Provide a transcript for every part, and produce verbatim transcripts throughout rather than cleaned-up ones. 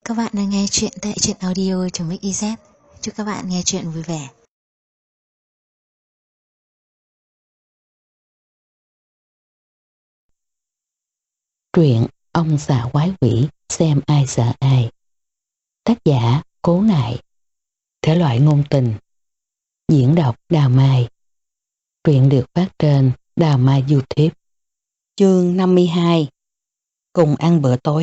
Các bạn đang nghe chuyện tại truyện audio.mix.iz. Chúc các bạn nghe chuyện vui vẻ. Truyện Ông xà quái quỷ xem ai sợ ai. Tác giả Cố Nại. Thể loại ngôn tình. Diễn đọc Đào Mai. Truyện được phát trên Đào Mai YouTube. Chương năm mươi hai. Cùng ăn bữa tối.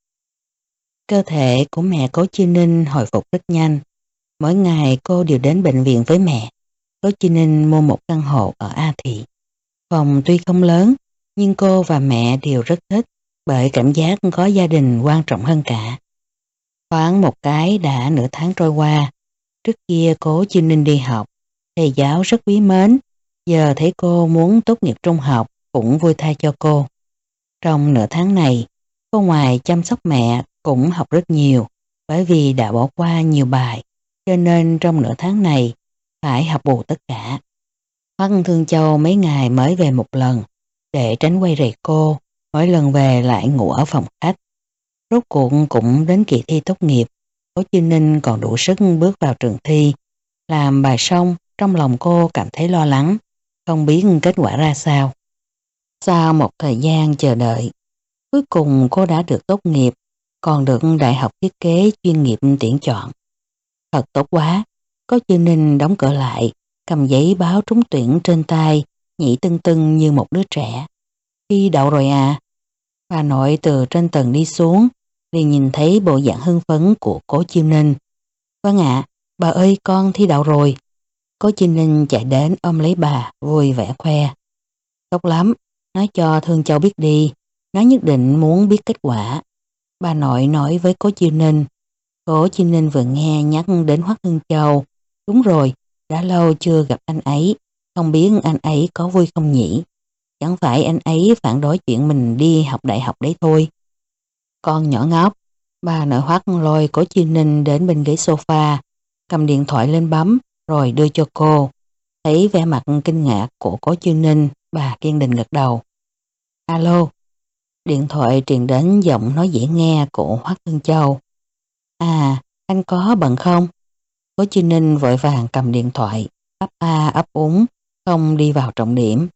Cơ thể của mẹ Cố Chi Ninh hồi phục rất nhanh. Mỗi ngày cô đều đến bệnh viện với mẹ. Cố Chi Ninh mua một căn hộ ở A Thị. Phòng tuy không lớn, nhưng cô và mẹ đều rất thích, bởi cảm giác có gia đình quan trọng hơn cả. Thoáng một cái đã nửa tháng trôi qua. Trước kia Cố Chi Ninh đi học, thầy giáo rất quý mến. Giờ thấy cô muốn tốt nghiệp trung học cũng vui thay cho cô. Trong nửa tháng này, cô ngoài chăm sóc mẹ cũng học rất nhiều, bởi vì đã bỏ qua nhiều bài, cho nên trong nửa tháng này phải học bù tất cả. Hoắc Thương Châu mấy ngày mới về một lần, để tránh quay rầy cô, mỗi lần về lại ngủ ở phòng khách. Rốt cuộc cũng đến kỳ thi tốt nghiệp, Cố Chi Ninh còn đủ sức bước vào trường thi. Làm bài xong, trong lòng cô cảm thấy lo lắng, không biết kết quả ra sao. Sau một thời gian chờ đợi, cuối cùng cô đã được tốt nghiệp, còn được Đại học Thiết kế chuyên nghiệp tuyển chọn. Thật tốt quá, Cố Chi Ninh đóng cửa lại, cầm giấy báo trúng tuyển trên tay, nhảy tưng tưng như một đứa trẻ. Thi đậu rồi à? Bà nội từ trên tầng đi xuống, liền nhìn thấy bộ dạng hưng phấn của Cố Chi Ninh. Vâng ạ, bà ơi, con thi đậu rồi. Cố Chi Ninh chạy đến ôm lấy bà, vui vẻ khoe. Tốt lắm, nói cho Thương Châu biết đi, nó nhất định muốn biết kết quả. Bà nội nói với Cố Chi Ninh. Cố Chi Ninh vừa nghe nhắc đến Hoắc Thương Châu. Đúng rồi, đã lâu chưa gặp anh ấy, không biết anh ấy có vui không nhỉ? Chẳng phải anh ấy phản đối chuyện mình đi học đại học đấy thôi. Con nhỏ ngốc, bà nội Hoắc lôi Cố Chi Ninh đến bên ghế sofa, cầm điện thoại lên bấm rồi đưa cho cô. Thấy vẻ mặt kinh ngạc của Cố Chi Ninh, bà kiên định gật đầu. Alo. Điện thoại truyền đến giọng nói dễ nghe của Hoắc Thương Châu. À, anh có bận không? Cố Chi Ninh vội vàng cầm điện thoại, ấp a ấp úng, không đi vào trọng điểm.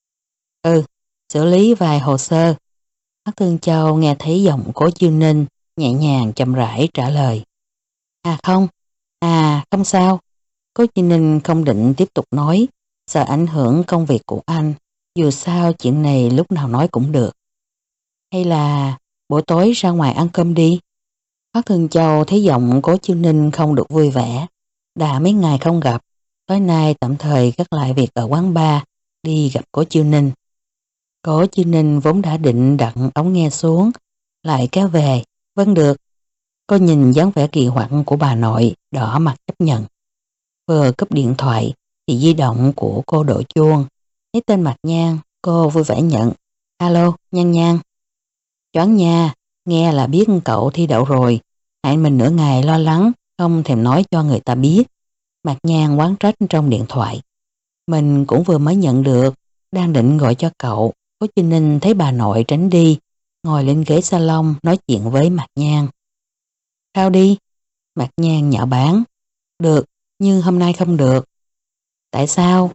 Ừ, xử lý vài hồ sơ. Hoắc Thương Châu nghe thấy giọng Cố Chi Ninh, nhẹ nhàng chậm rãi trả lời. À không, à không sao. Cố Chi Ninh không định tiếp tục nói, sợ ảnh hưởng công việc của anh, dù sao chuyện này lúc nào nói cũng được. Hay là buổi tối ra ngoài ăn cơm đi? Hoắc Thương Châu thấy giọng Cố Chi Ninh không được vui vẻ. Đã mấy ngày không gặp, tối nay tạm thời gác lại việc ở quán bar, đi gặp Cố Chi Ninh. Cố Chi Ninh vốn đã định đặt ống nghe xuống, lại kéo về. Vâng được. Cô nhìn dáng vẻ kỳ quặc của bà nội, đỏ mặt chấp nhận. Vừa cúp điện thoại thì di động của cô đổ chuông. Thấy tên Mạc Nhan, cô vui vẻ nhận. Alo, Nhan Nhan. Choáng nha, nghe là biết cậu thi đậu rồi. Hại mình nửa ngày lo lắng, không thèm nói cho người ta biết. Mạc Nhan oán trách trong điện thoại. Mình cũng vừa mới nhận được, đang định gọi cho cậu. Cố Chi Ninh thấy bà nội tránh đi, ngồi lên ghế salon nói chuyện với Mạc Nhan. Sao đi? Mạc Nhan nhạo báng. Được, nhưng hôm nay không được. Tại sao?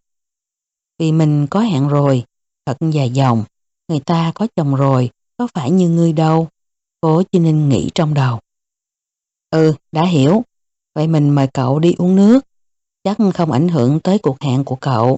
Vì mình có hẹn rồi, thật dài dòng. Người ta có chồng rồi, có phải như ngươi đâu. Cố Chi Ninh nghĩ trong đầu. Ừ, đã hiểu. Vậy mình mời cậu đi uống nước. Chắc không ảnh hưởng tới cuộc hẹn của cậu.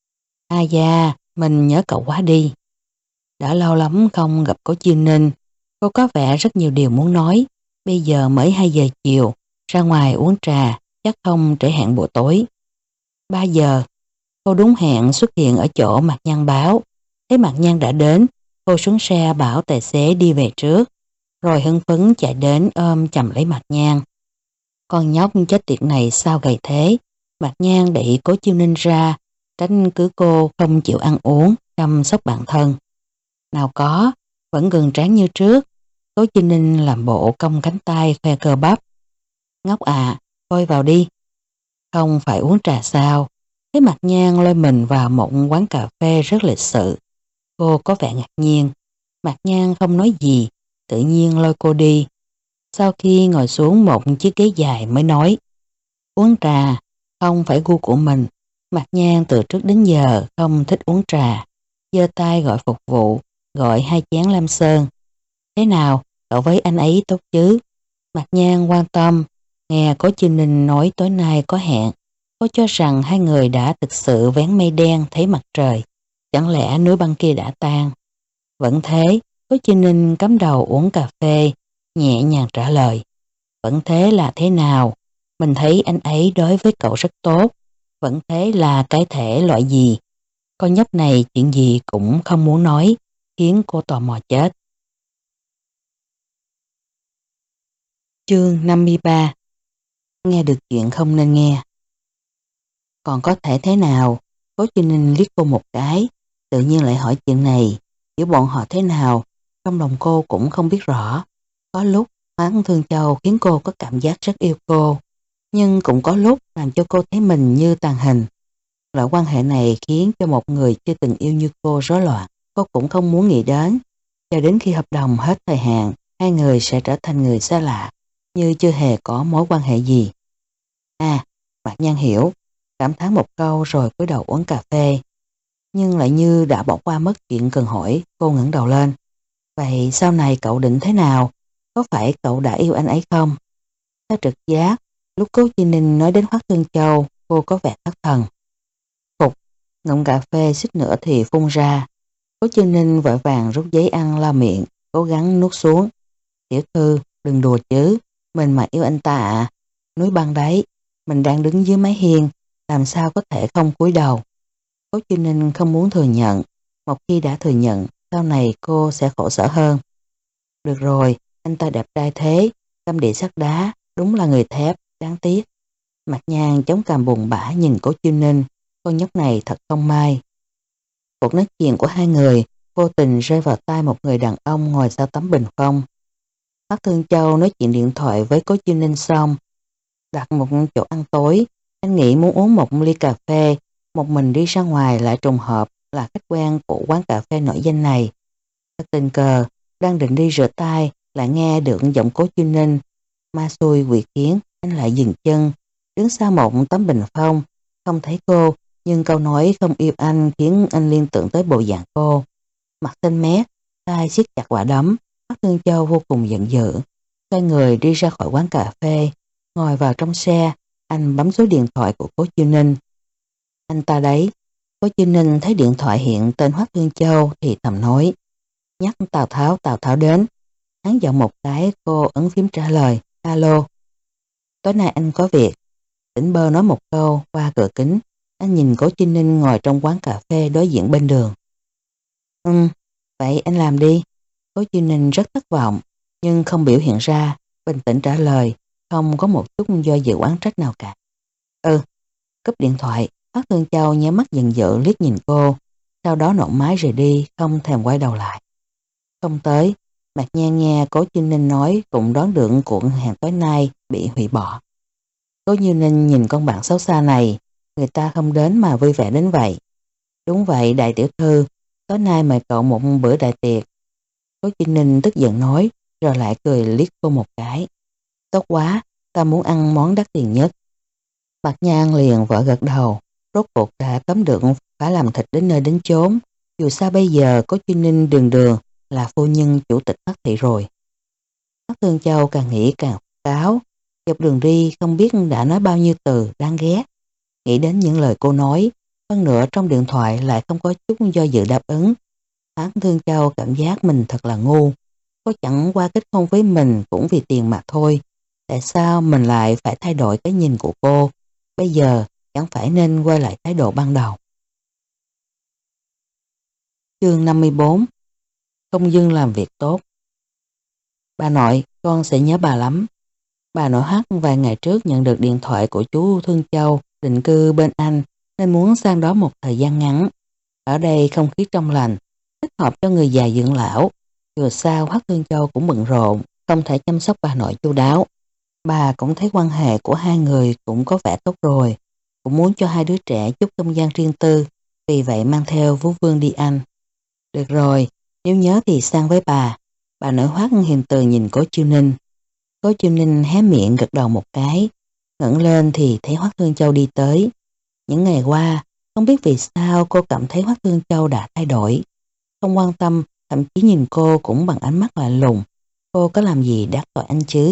À da, mình nhớ cậu quá đi. Đã lâu lắm không gặp Cố Chi Ninh. Cô có vẻ rất nhiều điều muốn nói. Bây giờ mới hai giờ chiều, ra ngoài uống trà, chắc không trễ hẹn buổi tối. ba giờ, cô đúng hẹn xuất hiện ở chỗ Mạc Nhan báo. Thấy Mạc Nhan đã đến, cô xuống xe bảo tài xế đi về trước, rồi hưng phấn chạy đến ôm chầm lấy Mạc Nhan. Con nhóc chết tiệt này sao gầy thế? Mạc Nhan đẩy Cố Chi Ninh ra, tránh cứ cô không chịu ăn uống, chăm sóc bản thân. Nào có, vẫn gần tráng như trước. Cố Chi Ninh làm bộ cong cánh tay khoe cơ bắp. Ngốc à, coi vào đi. Không phải uống trà sao? Thấy Mạc Nhan lôi mình vào một quán cà phê rất lịch sự. Cô có vẻ ngạc nhiên. Mạc Nhan không nói gì, tự nhiên lôi cô đi. Sau khi ngồi xuống một chiếc ghế dài mới nói, uống trà, không phải gu của mình. Mạc Nhan từ trước đến giờ không thích uống trà. Giơ tay gọi phục vụ, gọi hai chén lam sơn. Thế nào, cậu với anh ấy tốt chứ? Mạc Nhan quan tâm, nghe Cố Chi Ninh nói tối nay có hẹn. Cô cho rằng hai người đã thực sự vén mây đen thấy mặt trời. Chẳng lẽ núi băng kia đã tan? Vẫn thế, Cố Chi Ninh cắm đầu uống cà phê, nhẹ nhàng trả lời. Vẫn thế là thế nào? Mình thấy anh ấy đối với cậu rất tốt. Vẫn thế là cái thể loại gì? Con nhóc này chuyện gì cũng không muốn nói, khiến cô tò mò chết. Chương năm mươi ba. Nghe được chuyện không nên nghe. Còn có thể thế nào? Cố Chi Ninh liếc cô một cái, tự nhiên lại hỏi chuyện này. Giữa bọn họ thế nào, trong lòng cô cũng không biết rõ. Có lúc Hoán Thương Châu khiến cô có cảm giác rất yêu cô, nhưng cũng có lúc làm cho cô thấy mình như tàn hình. Loại quan hệ này khiến cho một người chưa từng yêu như cô rối loạn. Cô cũng không muốn nghĩ đến. Cho đến khi hợp đồng hết thời hạn, hai người sẽ trở thành người xa lạ, như chưa hề có mối quan hệ gì. À, Mạc Nhan hiểu, cảm thán một câu rồi cúi đầu uống cà phê. Nhưng lại như đã bỏ qua mất chuyện cần hỏi, cô ngẩng đầu lên. Vậy sau này cậu định thế nào? Có phải cậu đã yêu anh ấy không? Theo trực giác, lúc Cố Chi Ninh nói đến Hoắc Thương Châu, cô có vẻ thất thần. Phục, ngụm cà phê xích nữa thì phun ra. Cố Chi Ninh vội vàng rút giấy ăn lau miệng, cố gắng nuốt xuống. Tiểu thư, đừng đùa chứ, mình mà yêu anh ta à? Núi băng đấy, mình đang đứng dưới mái hiên, làm sao có thể không cúi đầu? Cố Chi Ninh không muốn thừa nhận, một khi đã thừa nhận, sau này cô sẽ khổ sở hơn. Được rồi, anh ta đẹp trai thế, tâm địa sắt đá, đúng là người thép, đáng tiếc. Mạc Nhan chống cằm buồn bã nhìn Cố Chi Ninh, con nhóc này thật không may. Cuộc nói chuyện của hai người vô tình rơi vào tai một người đàn ông ngồi sau tấm bình phong. Hoắc Thương Châu nói chuyện điện thoại với Cố Chi Ninh xong, đặt một chỗ ăn tối. Anh nghĩ muốn uống một ly cà phê, một mình đi ra ngoài lại trùng hợp là khách quen của quán cà phê nổi danh này. Thật tình cờ, đang định đi rửa tay, lại nghe được giọng Cố Chi Ninh. Ma xui quỷ khiến, anh lại dừng chân, đứng sau một tấm bình phong, không thấy cô, nhưng câu nói không yêu anh khiến anh liên tưởng tới bộ dạng cô. Mặt xanh mét, tay siết chặt quả đấm, Hoắc Thương Châu vô cùng giận dữ. Xoay người đi ra khỏi quán cà phê, ngồi vào trong xe, anh bấm số điện thoại của Cố Chi Ninh. Anh ta đấy. Cố Chi Ninh thấy điện thoại hiện tên Hoắc Thương Châu thì thầm nói. Nhắc Tào Tháo, Tào Tháo đến. Hắn giọng một cái, cô ấn phím trả lời. Alo. Tối nay anh có việc. Tỉnh bơ nói một câu qua cửa kính. Anh nhìn Cố Chi Ninh ngồi trong quán cà phê đối diện bên đường. Ừ, vậy anh làm đi. Cố Chi Ninh rất thất vọng, nhưng không biểu hiện ra, bình tĩnh trả lời, không có một chút do dự oán trách nào cả. Ừ, cúp điện thoại, Hoắc Thương Châu nháy mắt giận dữ liếc nhìn cô, sau đó nổ máy rời đi, không thèm quay đầu lại. Không tới, Mạc Nhan nghe Cố Chi Ninh nói cũng đoán được cuộc hẹn tối nay bị hủy bỏ. Cố Chi Ninh nhìn con bạn xấu xa này, người ta không đến mà vui vẻ đến vậy. Đúng vậy đại tiểu thư, tối nay mời cậu một bữa đại tiệc. Cố Chi Ninh tức giận nói, rồi lại cười liếc cô một cái. Tốt quá, ta muốn ăn món đắt tiền nhất. Mạc Nhan liền vợ gật đầu, rốt cuộc đã cấm được phải làm thịt đến nơi đến chốn. Dù sao bây giờ Cố Chi Ninh đường đường là phu nhân chủ tịch Hoắc thị rồi. Hoắc Thương Châu càng nghĩ càng cáo, dọc đường đi không biết đã nói bao nhiêu từ đáng ghét. Nghĩ đến những lời cô nói, hơn nữa trong điện thoại lại không có chút do dự đáp ứng. Hoắc Thương Châu cảm giác mình thật là ngu. Có chẳng qua kết hôn với mình cũng vì tiền mà thôi. Tại sao mình lại phải thay đổi cái nhìn của cô? Bây giờ chẳng phải nên quay lại thái độ ban đầu. Chương năm mươi bốn. Công dưng làm việc tốt. Bà nội, con sẽ nhớ bà lắm. Bà nội Hoắc vài ngày trước nhận được điện thoại của chú Thương Châu định cư bên anh nên muốn sang đó một thời gian ngắn. Ở đây không khí trong lành, thích hợp cho người già dưỡng lão. Dù sao Hoắc Thương Châu cũng bận rộn, không thể chăm sóc bà nội chu đáo. Bà cũng thấy quan hệ của hai người cũng có vẻ tốt rồi, cũng muốn cho hai đứa trẻ chút không gian riêng tư, vì vậy mang theo Vũ Vương đi ăn. Được rồi, nếu nhớ thì sang với bà. Bà nội Hoắc hiền từ nhìn Cố Chi Ninh. Cố Chiêu Ninh hé miệng gật đầu một cái, ngẩng lên thì thấy Hoắc Thương Châu đi tới. Những ngày qua, không biết vì sao cô cảm thấy Hoắc Thương Châu đã thay đổi. Không quan tâm, thậm chí nhìn cô cũng bằng ánh mắt lạnh lùng. Cô có làm gì đắc tội anh chứ?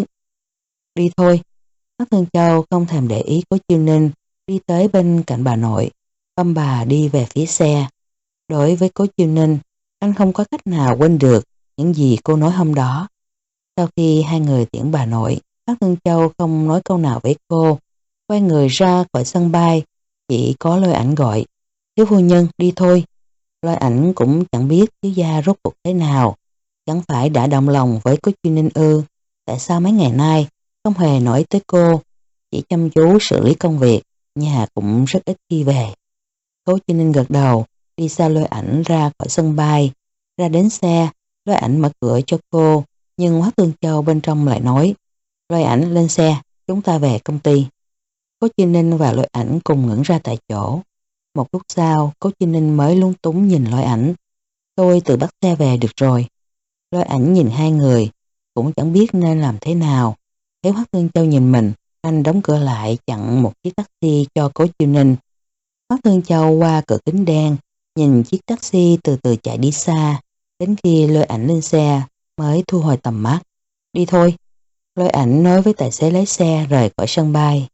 Đi thôi. Hoắc Thương Châu không thèm để ý Cố Chiêu Ninh, đi tới bên cạnh bà nội, ôm bà đi về phía xe. Đối với Cố Chiêu Ninh, anh không có cách nào quên được những gì cô nói hôm đó. Sau khi hai người tiễn bà nội, Hoắc Thương Châu không nói câu nào với cô, quay người ra khỏi sân bay, chỉ có Lôi Ảnh gọi, thiếu phu nhân đi thôi. Lôi Ảnh cũng chẳng biết thiếu gia rốt cuộc thế nào, chẳng phải đã động lòng với Cố Chiêu Ninh ư, tại sao mấy ngày nay không hề nói tới cô, chỉ chăm chú xử lý công việc, nhà cũng rất ít khi về. Cố Chiêu Ninh gật đầu, đi sau Lôi Ảnh ra khỏi sân bay, ra đến xe, Lôi Ảnh mở cửa cho cô, nhưng Hoắc Thương Châu bên trong lại nói, Lôi Ảnh lên xe, chúng ta về công ty. Cố Chiêu Ninh và Lôi Ảnh cùng ngẩn ra tại chỗ. Một lúc sau, Cố Chiêu Ninh mới lúng túng nhìn Lôi Ảnh. Tôi tự bắt xe về được rồi. Lôi Ảnh nhìn hai người, cũng chẳng biết nên làm thế nào. Thấy Hoắc Thương Châu nhìn mình, anh đóng cửa lại chặn một chiếc taxi cho Cố Chiêu Ninh. Hoắc Thương Châu qua cửa kính đen, nhìn chiếc taxi từ từ chạy đi xa, đến khi Lôi Ảnh lên xe mới thu hồi tầm mắt. Đi thôi. Lôi Ảnh nói với tài xế lái xe rời khỏi sân bay.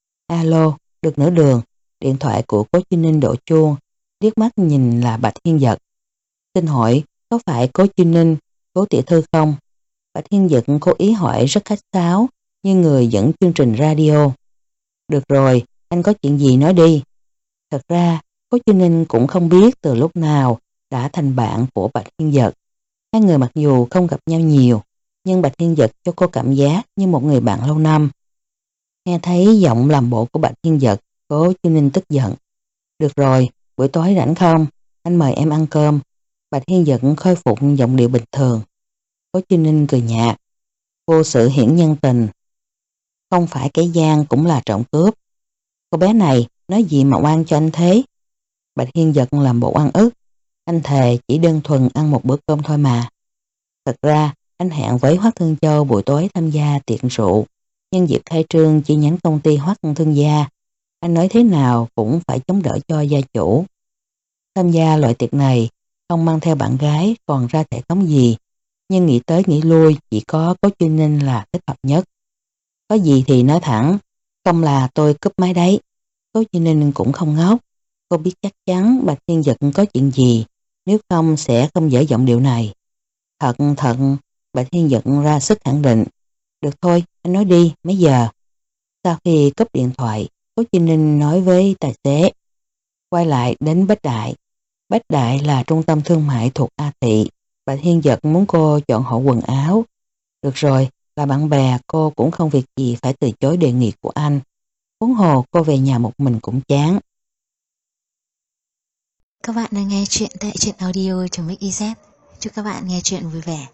Alo, được nửa đường, điện thoại của Cố Chiêu Ninh đổ chuông, liếc mắt nhìn là Bạch Hiên Dật. Xin hỏi, có phải Cố Chiêu Ninh, Cố tiểu thư không? Bạch Hiên Dật cố ý hỏi rất khách sáo, như người dẫn chương trình radio. Được rồi, anh có chuyện gì nói đi. Thật ra, Cố Chiêu Ninh cũng không biết từ lúc nào đã thành bạn của Bạch Hiên Dật. Hai người mặc dù không gặp nhau nhiều, nhưng Bạch Hiên Dật cho cô cảm giác như một người bạn lâu năm. Nghe thấy giọng làm bộ của Bạch Hiên Dật, Cố Chiêu Ninh tức giận. Được rồi, buổi tối rảnh không? Anh mời em ăn cơm. Bạch Hiên Dật khôi phục giọng điệu bình thường. Cố Chiêu Ninh cười nhạt. Vô sự hiển nhân tình. Không phải kẻ gian cũng là trộm cướp. Cô bé này nói gì mà oan cho anh thế? Bạch Hiên Dật làm bộ oan ức. Anh thề chỉ đơn thuần ăn một bữa cơm thôi mà. Thật ra, anh hẹn với Hoắc Thương Châu buổi tối tham gia tiệc rượu. Nhân dịp khai trương chi nhánh công ty Hoắc Thương gia, anh nói thế nào cũng phải chống đỡ cho gia chủ. Tham gia loại tiệc này, không mang theo bạn gái còn ra thể thống gì, nhưng nghĩ tới nghĩ lui chỉ có Cố Chiêu Ninh là thích hợp nhất. Có gì thì nói thẳng, không là tôi cúp máy đấy. Cố Chiêu Ninh cũng không ngốc, cô biết chắc chắn Bạch Hiên Dật có chuyện gì, nếu không sẽ không dở giọng điệu này. Thật thật, Bạch Hiên Dật ra sức khẳng định. Được thôi, anh nói đi, mấy giờ? Sau khi cúp điện thoại, Cố Chiêu Ninh nói với tài xế. Quay lại đến Bách Đại. Bách Đại là trung tâm thương mại thuộc A Thị. Bạch Hiên Dật muốn cô chọn hộ quần áo. Được rồi, là bạn bè cô cũng không việc gì phải từ chối đề nghị của anh. Huống hồ cô về nhà một mình cũng chán. Các bạn đang nghe chuyện tại truyện audio.mixyz. Chúc các bạn nghe chuyện vui vẻ.